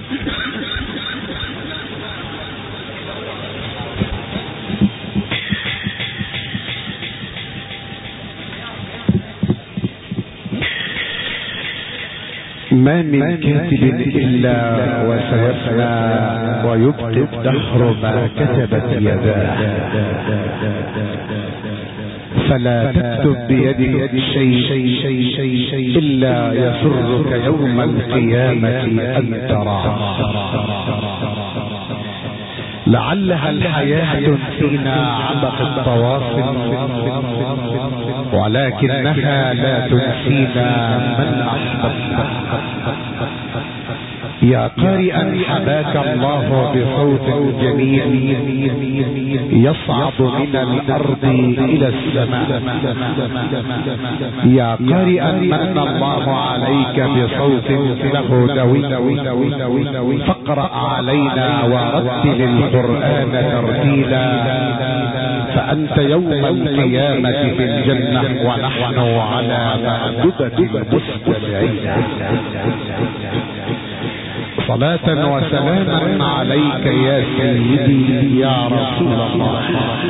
ما من كاتب إلا وسيفنى ويكتب دهر ما كتبت يداه، فلا تكتب بيدك شيء إلا يسرك يوم القيامة أن تراه. لعلها الحياة تنسينا عبق التواصل، ولكنها لا تنسينا من أحببنا. يا قارئا حباك الله بصوت جميل يصعد من الأرض إلى السماء. يا قارئا من الله عليك بصوت له دوي، فاقرأ علينا ورتل القرآن ترتيلا، فأنت يوم القيامة في الجنة ونحن على مأدبة المستمعين. صلاة وسلاما عليك يا سيدي يا رسول الله.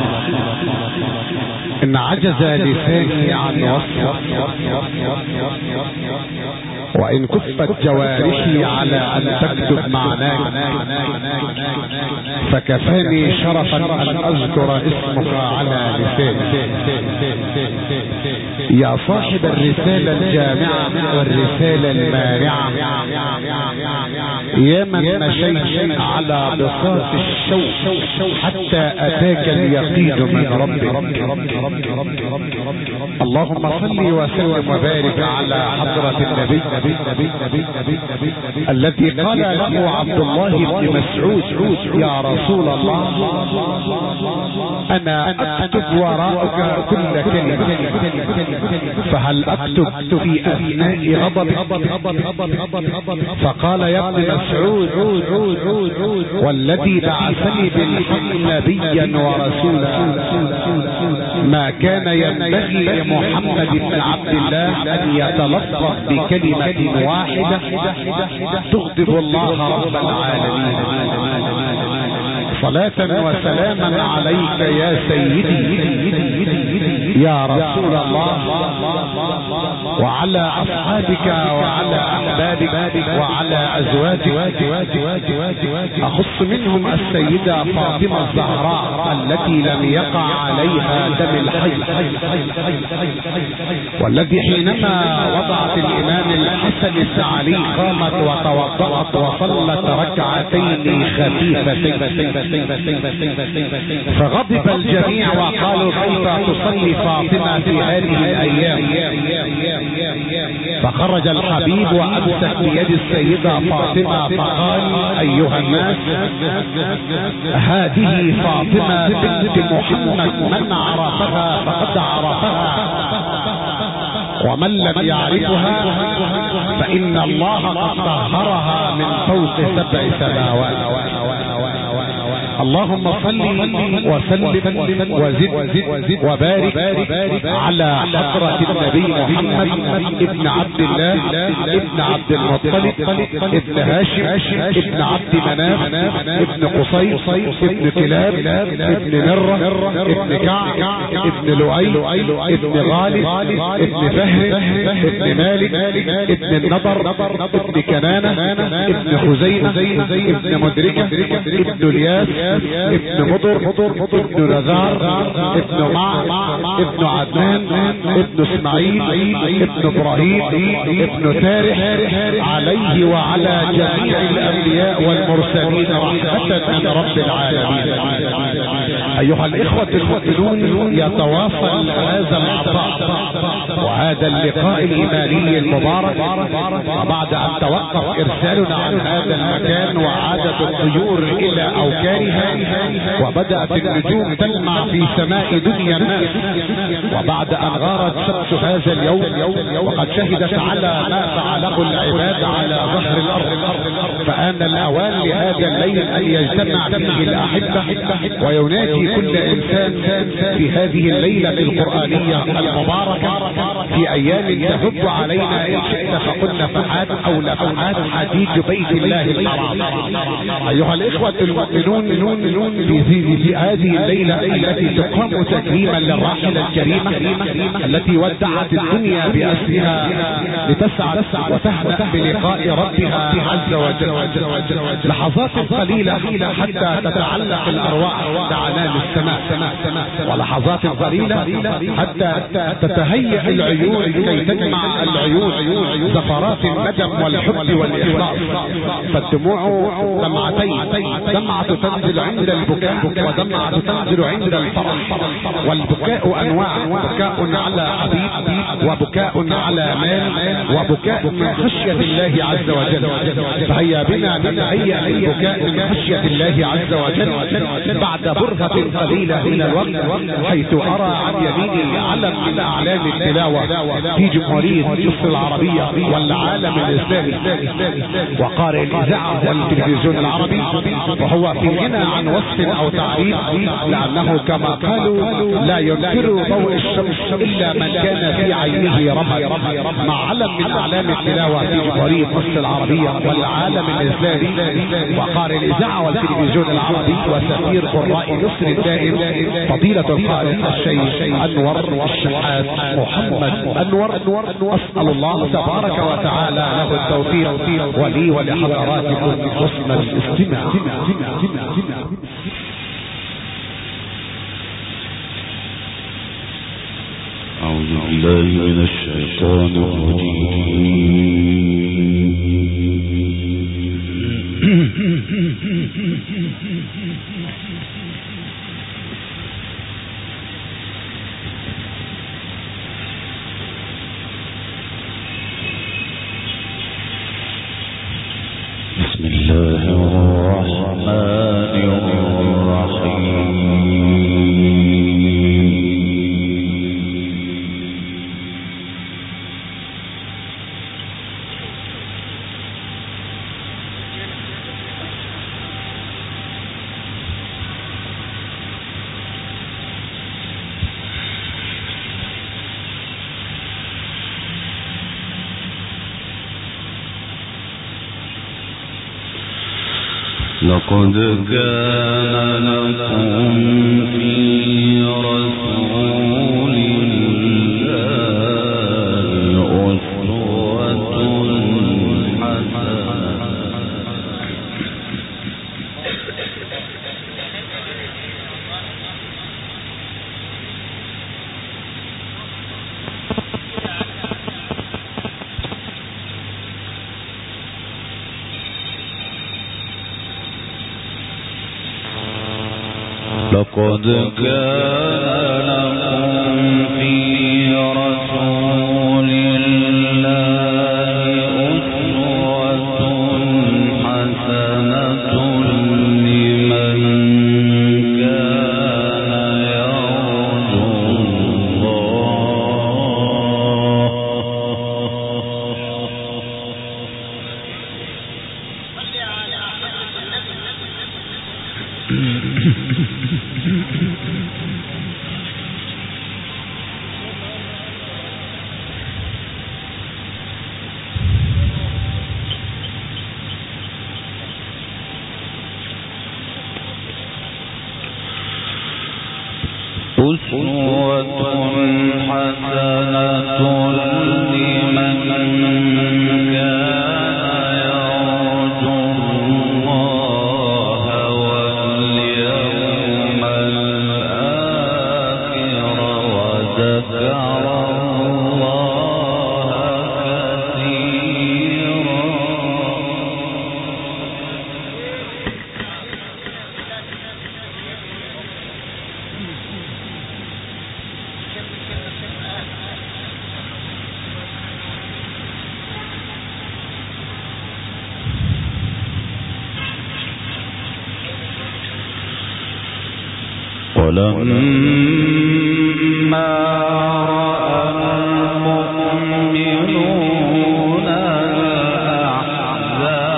إن عجز لساني عن وصفك، وإن كفت جوارحي على أن تكتب معناك، فكفاني شرفا أن أذكر اسمك على لساني. يا صاحب الرسالة الجامعة والرسالة المانعة، يا من مشيت على بساط الشوق حتى أتاك اليقين من ربك. اللهم صل وسلم وبارك على حضرة النبي الذي قال له عبد الله بن مسعود: يا رسول الله، أنا أكتب وراءك كل كلمة، فهل أكتب في أثناء غضب؟ فقال: يا ابن مسعود، والذي بعثني بالحق نبيا ورسولا، ما كان ينبغي لمحمد بن عبد الله أن يتلفظ بكلمة واحدة تغضب الله رب العالمين. صلاة وسلاما عليك يا سيدي يا رسول الله، وعلى أصحابك وعلى أحبابك وعلى أزواجك. أخص منهم السيدة فاطمة الزهراء التي لم يقع عليها دم الحي، والتي حينما وضعت الإمام الحسن بن علي قامت وتوضأت وصلت ركعتين خفيفتين، فغضب الجميع وقالوا: كيف تصلي فاطمة في هذه الأيام؟ فخرج الحبيب وأمسك بيد السيدة فاطمة فقال: أيها الناس، هذه فاطمة بنت محمد، من عرفها فقد عرفها، ومن لم يعرفها فإن الله قد طهرها من فوق 7 سماوات. اللهم صل وسلم وزد وبارك على حضرة النبي محمد ابن عبد الله ابن عبد المطلب ابن هاشم ابن عبد مناف ابن قصي ابن كلاب ابن مرة ابن كعب ابن لؤي ابن غالب ابن فهر ابن مالك ابن النضر ابن كنانة ابن خزيمة ابن مدركة ابن الياس ابن مضر ابن نزار ابن مع ابن عدنان ابن اسماعيل ابن ابراهيم ابن تارح، عليه وعلى جميع الانبياء والمرسلين رحمة من رب العالمين. ايها الاخوة المؤمنون، يتواصل هذا العطاء وهذا اللقاء الايماني المبارك، وبعد ان توقف ارسالنا عن هذا المكان وعادت الطيور الى اوكارها وبدأت النجوم تلمع في سماء دنيا الناس، وبعد ان غارت شمس هذا اليوم وقد شهدت على ما فعله العباد على ظهر الارض، فآن الاوان لهذا الليل ان يجتمع فيه الاحبة ويناجي كل إنسان في هذه الليلة القرآنية المباركة في أيام تهب علينا إن شئت فقلنا فحات أو لفحات حديد بيت الله الحرام. أيها الإخوة المؤمنون في هذه الليلة التي تقام تكريما للراحلة الكريمة التي ودعت الدنيا بأسرها لتسعد وتهنأ بلقاء ربها عز وجل. لحظات قليلة حتى تتعلق الأرواح بعنان السماء، ولحظات قليلة حتى تتهيأ العيون كي تجمع العيون زفرات الندم والحب والإخلاص. فالدموع دمعتين، دمعة تنزل عند البكاء ودمعة تنزل عند الفرح. والبكاء أنواع، بكاء على حبيب، وبكاء على مال، وبكاء من خشية الله عز وجل. فهيا بنا نتهيأ للبكاء من خشية الله عز وجل بعد برهة قليلة من الوقت، حيث أرى عن يميني علم من أعلام التلاوة في جمهورية مصر العربية والعالم الإسلامي، وقارئ الإذاعة والتلفزيون العربي، وهو في غنى عن وصف أو تعريف، لأنه كما قالوا لا ينكر ضوء الشمس إلا من كان في عينه رمى، مع علم من أعلام التلاوة في جمهورية مصر العربية والعالم الإسلامي، وقارئ الإذاعة والتلفزيون العربي وسفير قراء مصر الدائم فضيلة القارئ الشيخ أنور الشحات محمد أنور. أسأل الله تبارك وتعالى له التوفيق ولي ولحضراتكم حسن الاستماع. أعوذ بالله من الشيطان الرجيم. بسم الله الرحمن الرحيم. لقد كان لكم في رسول الله أسوة حسنة لقد كان لكم في رسول الله أسوة حسنة لمن كان يرجو أسوة حسنة لمن كان يرجو الله واليوم الآخر وذكر الله كثيرا. ولما رأى المؤمنون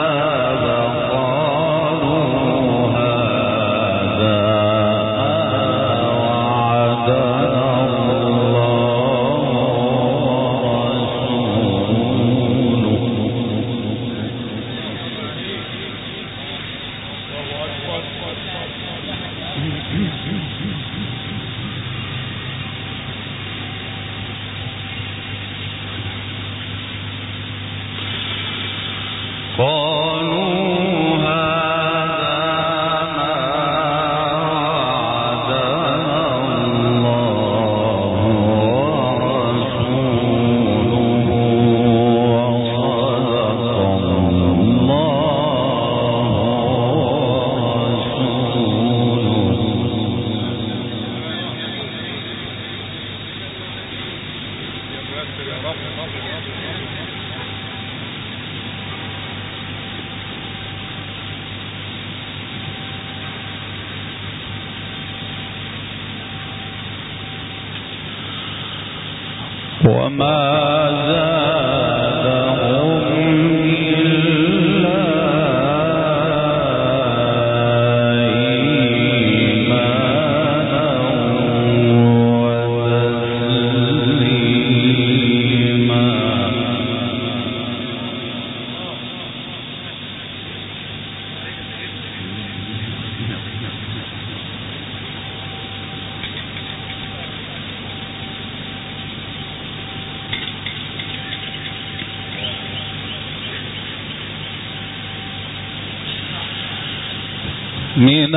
الأحزاب قالوا هذا من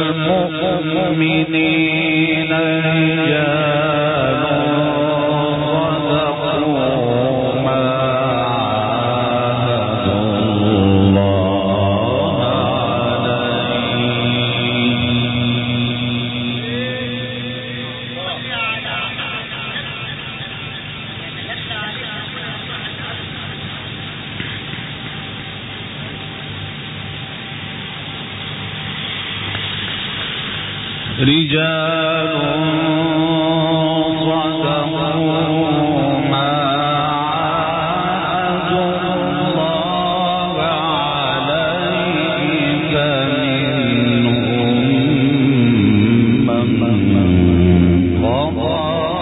المؤمنين رجال صدقوا ما عاهدوا الله رجال صدقوا ما عاهدوا الله عليه فمنهم من قضى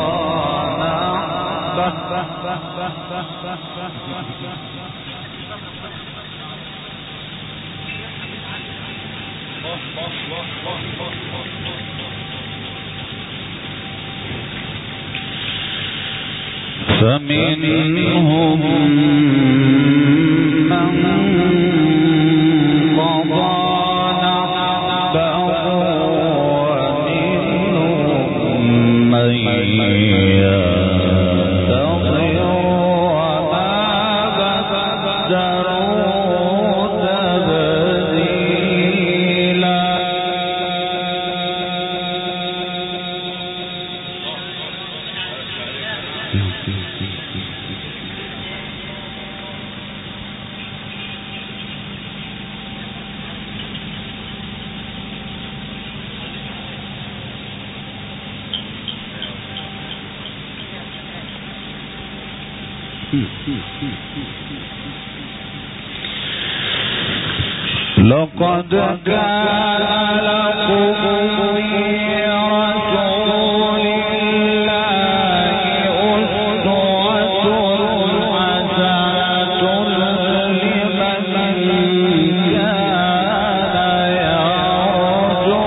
فمنهم من قضى نحبه ومنهم من ينتظر وما بدلوا تبديلا. لقد كان لكم في رسول الله أسوة حسنة لمن كان يرجو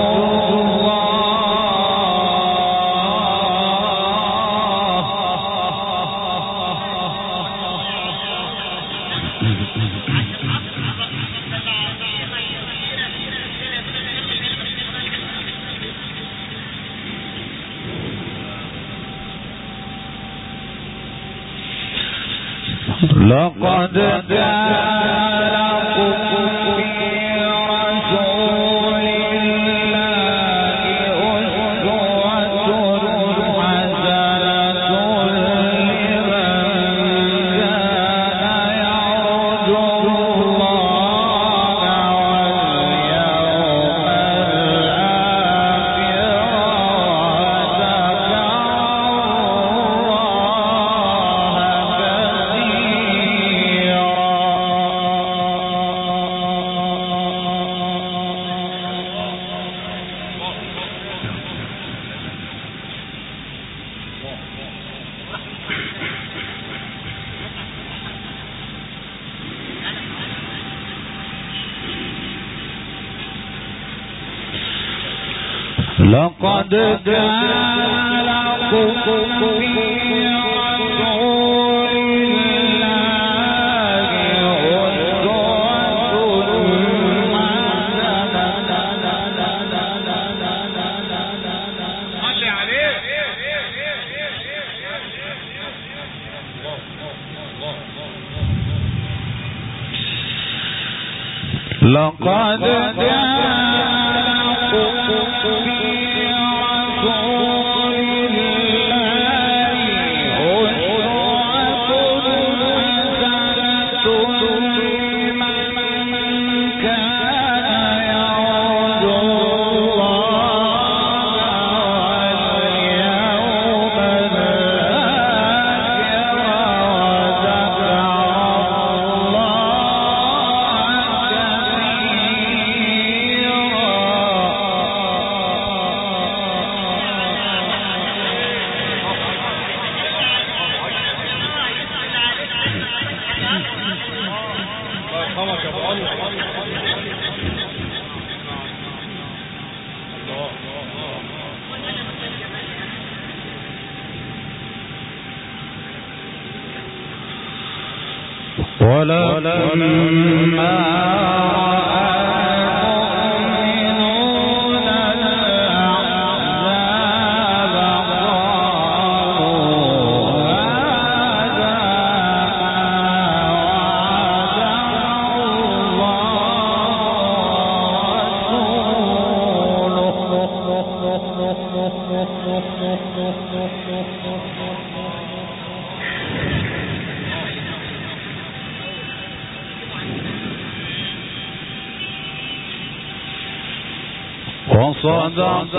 لقد كان لكم في رسول الله أسوة حسنة لمن كان يرجو الله واليوم الآخر وذكر لقد كان لكم في رسول الله لقد وصدق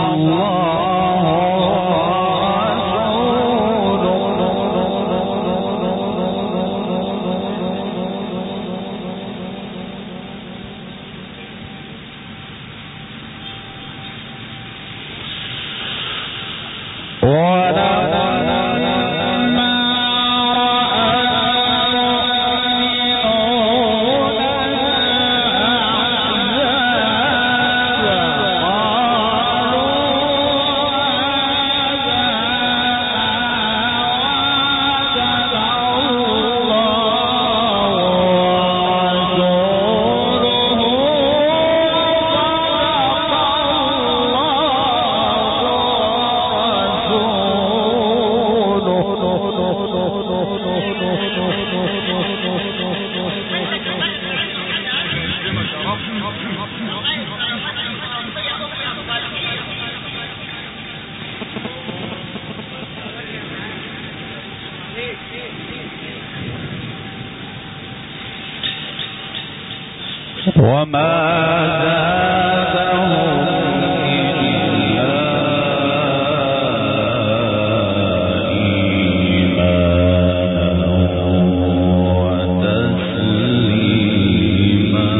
وما زادهم إلا إيمانا وتسليما.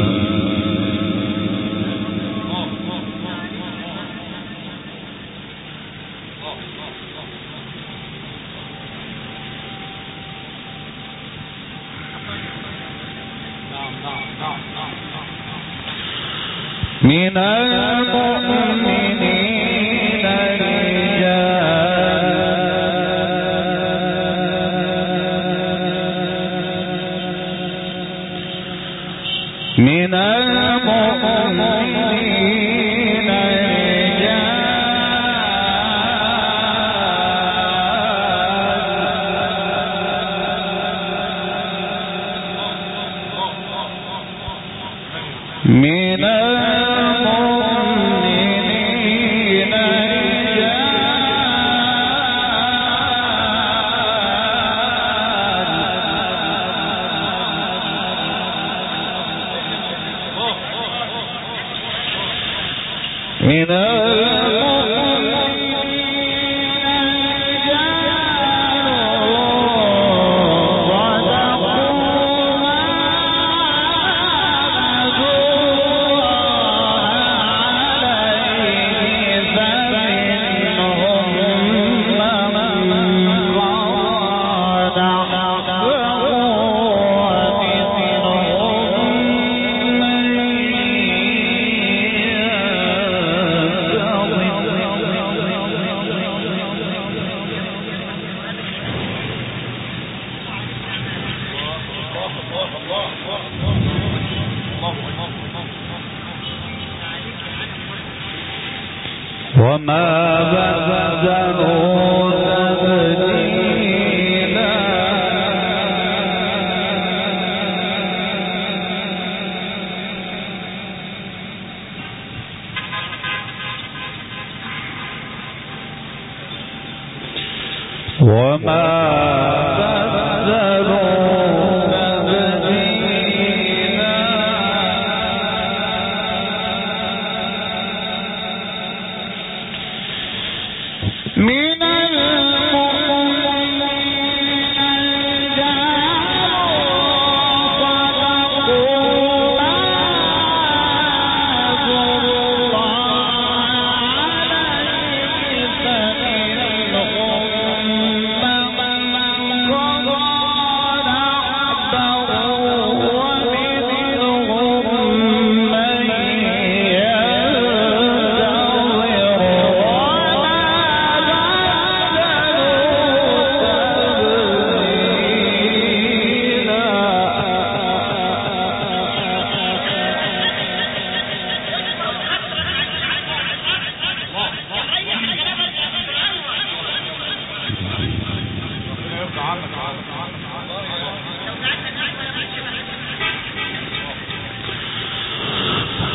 من المؤمنين رجال من المؤمنين من المؤمنين وما بدلوا تبديلا. وما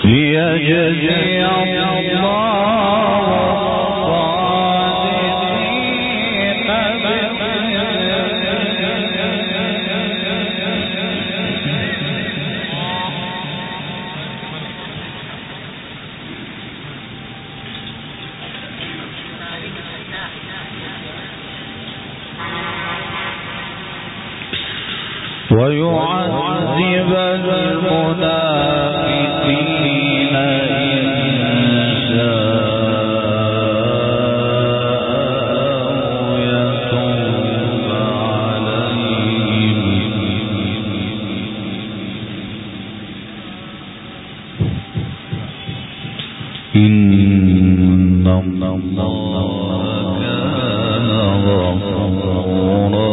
ليجزي ويعذب المنافقين إن شاء يتوب عليهم إن الله كان غفورا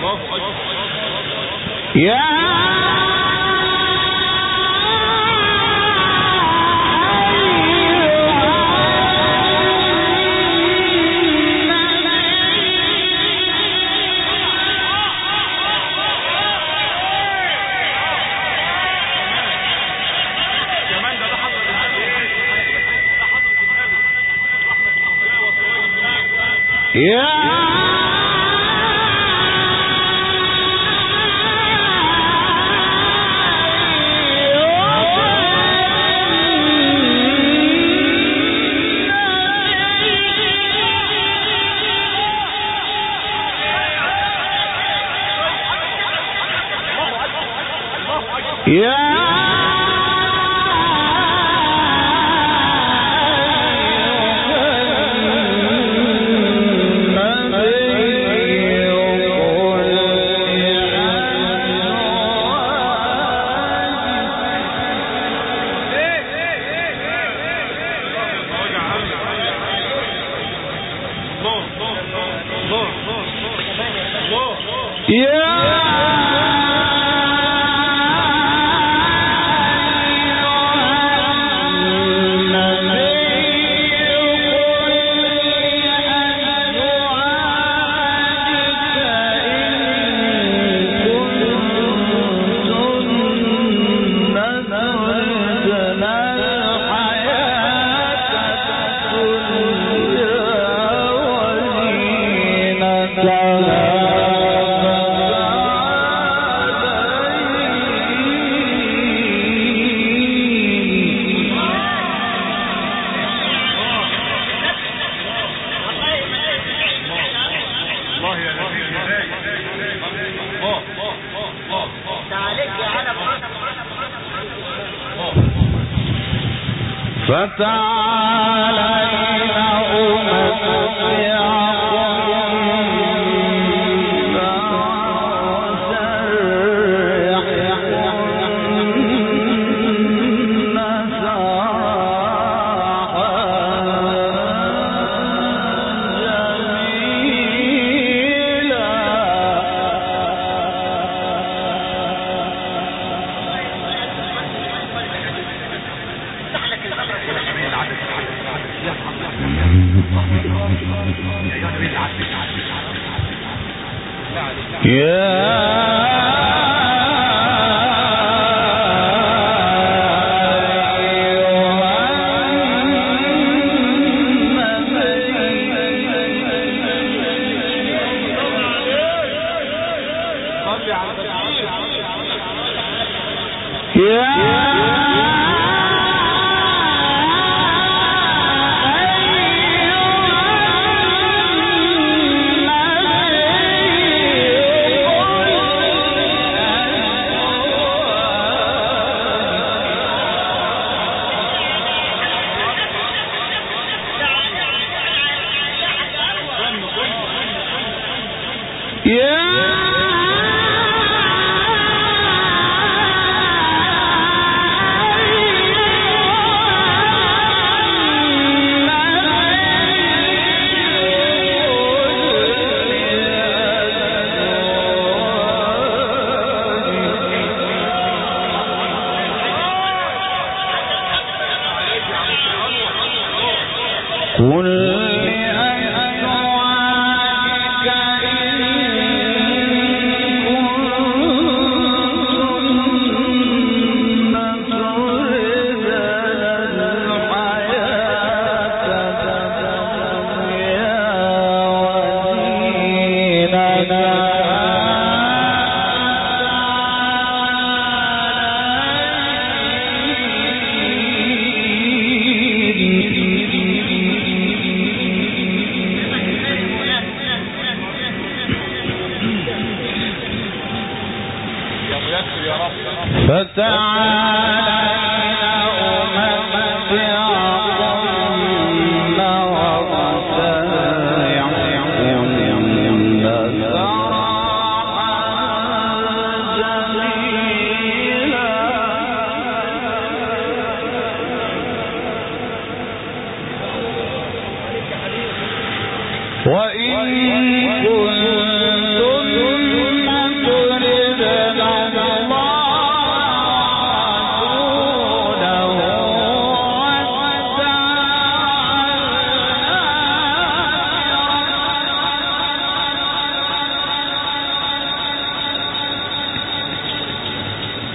وإن كنتم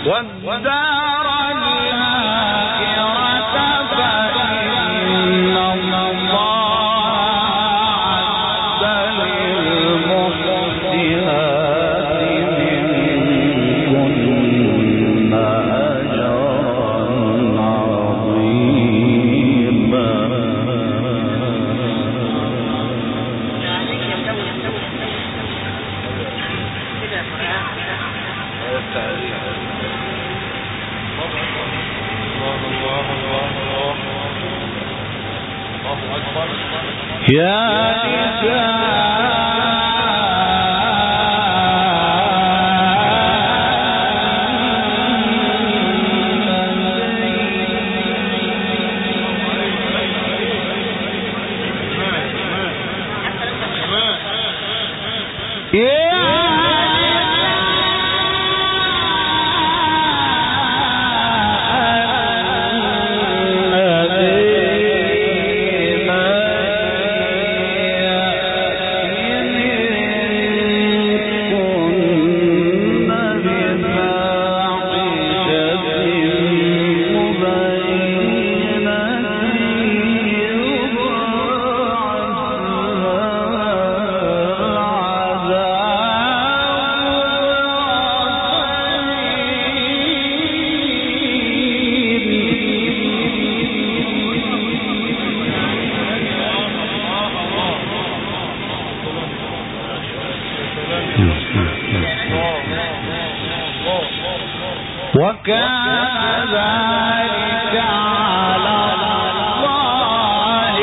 والدار الآخرة فإن الله أعد للمحسنات منكن أجرا عظيما. يا وكان ذلك على الله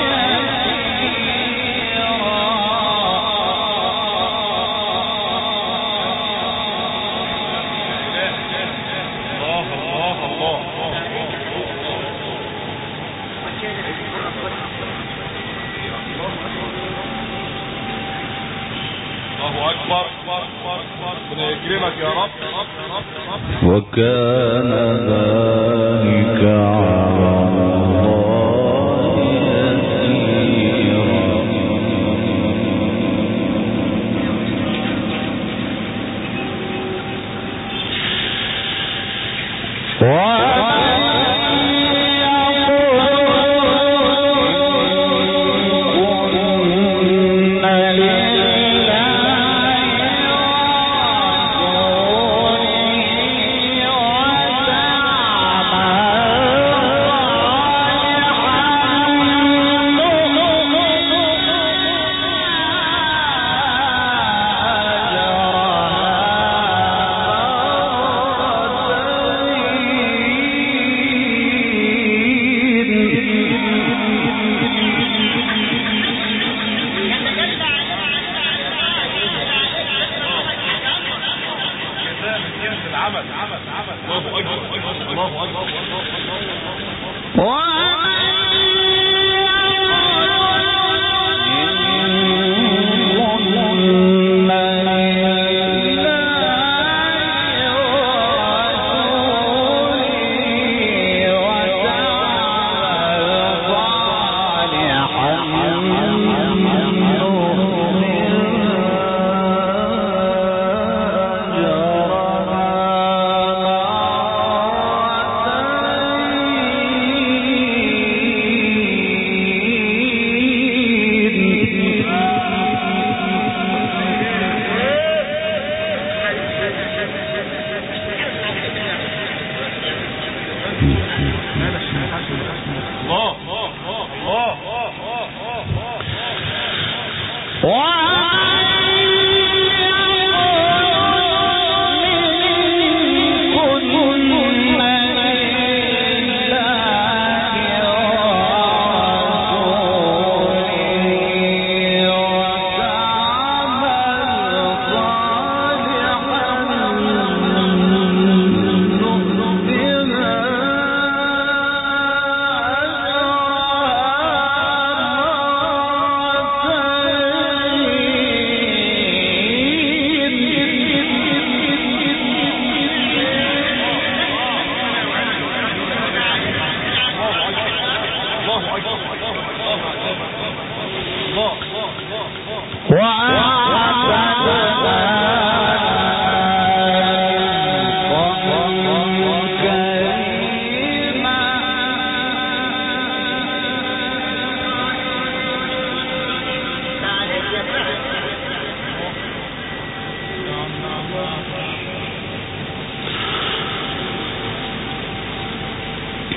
الله أكبر. ربنا يكرمك يا رب. وكان ذلك على الله يسيرا.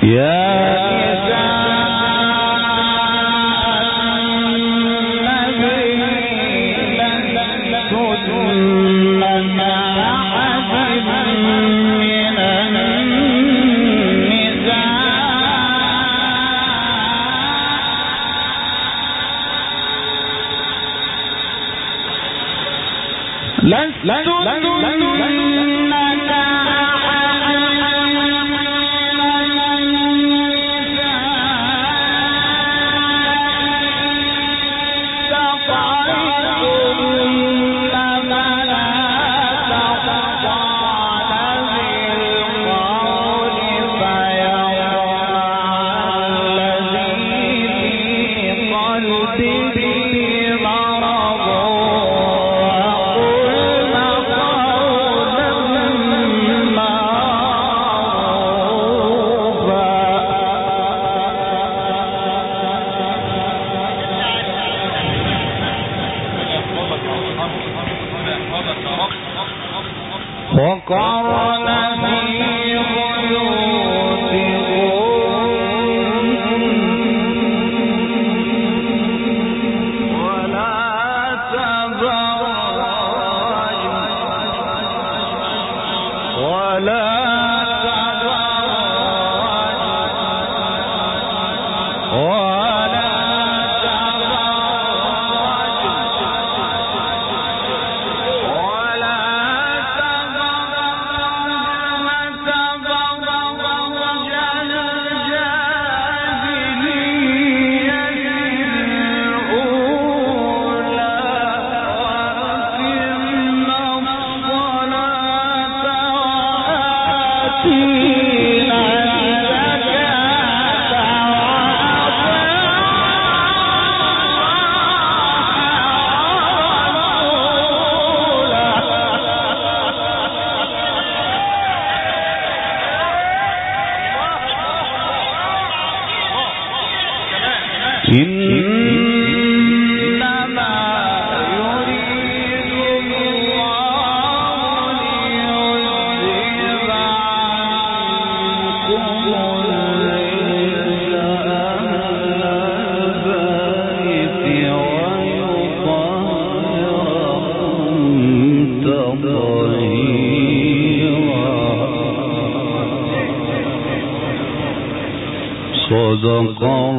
صدق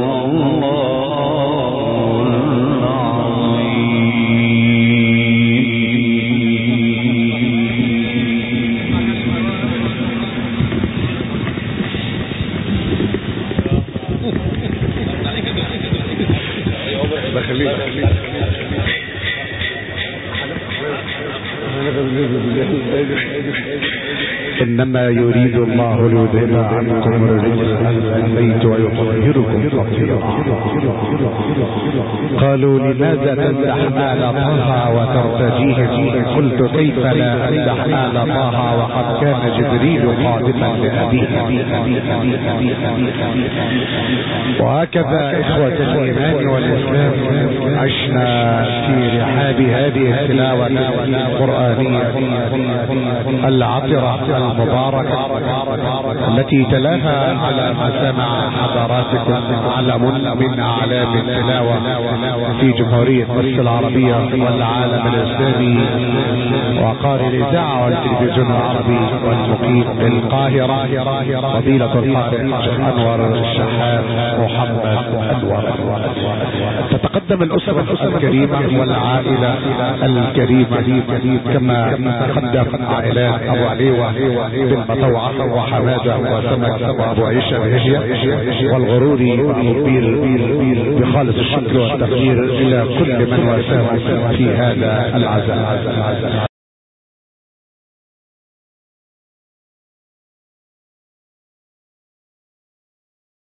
إنما يريد الله ليذهب عنكم الرجس أهل البيت ويطهركم تطهيرا. قالوا لماذا تمدح آل طه وترتجيه؟ قلت كيف لا أمدح آل طه وقد كان جبريل قادما لأبيه. وهكذا إخوة الإيمان والإسلام عشنا في رحاب هذه التلاوة القرآنية العطرة المباركة التي تلاها على مسامع حضراتكم علم من أعلام التلاوة في جمهورية مصر العربية والعالم الإسلامي، وقارئ الإذاعة والتلفزيون العربي والمقيم بالقاهرة فضيلة القارئ أنور الشحات محمد أنور. تتقدم الأسرة الكريمة والعائلة الكريمة كما تقدم عائلات أبو عليوة بالمطوعة وحمادة وسمك وأبو عيشة بهجية والغروري والمبير بخالص الشكر والتقدير إلى كل من واساه في هذا العزاء.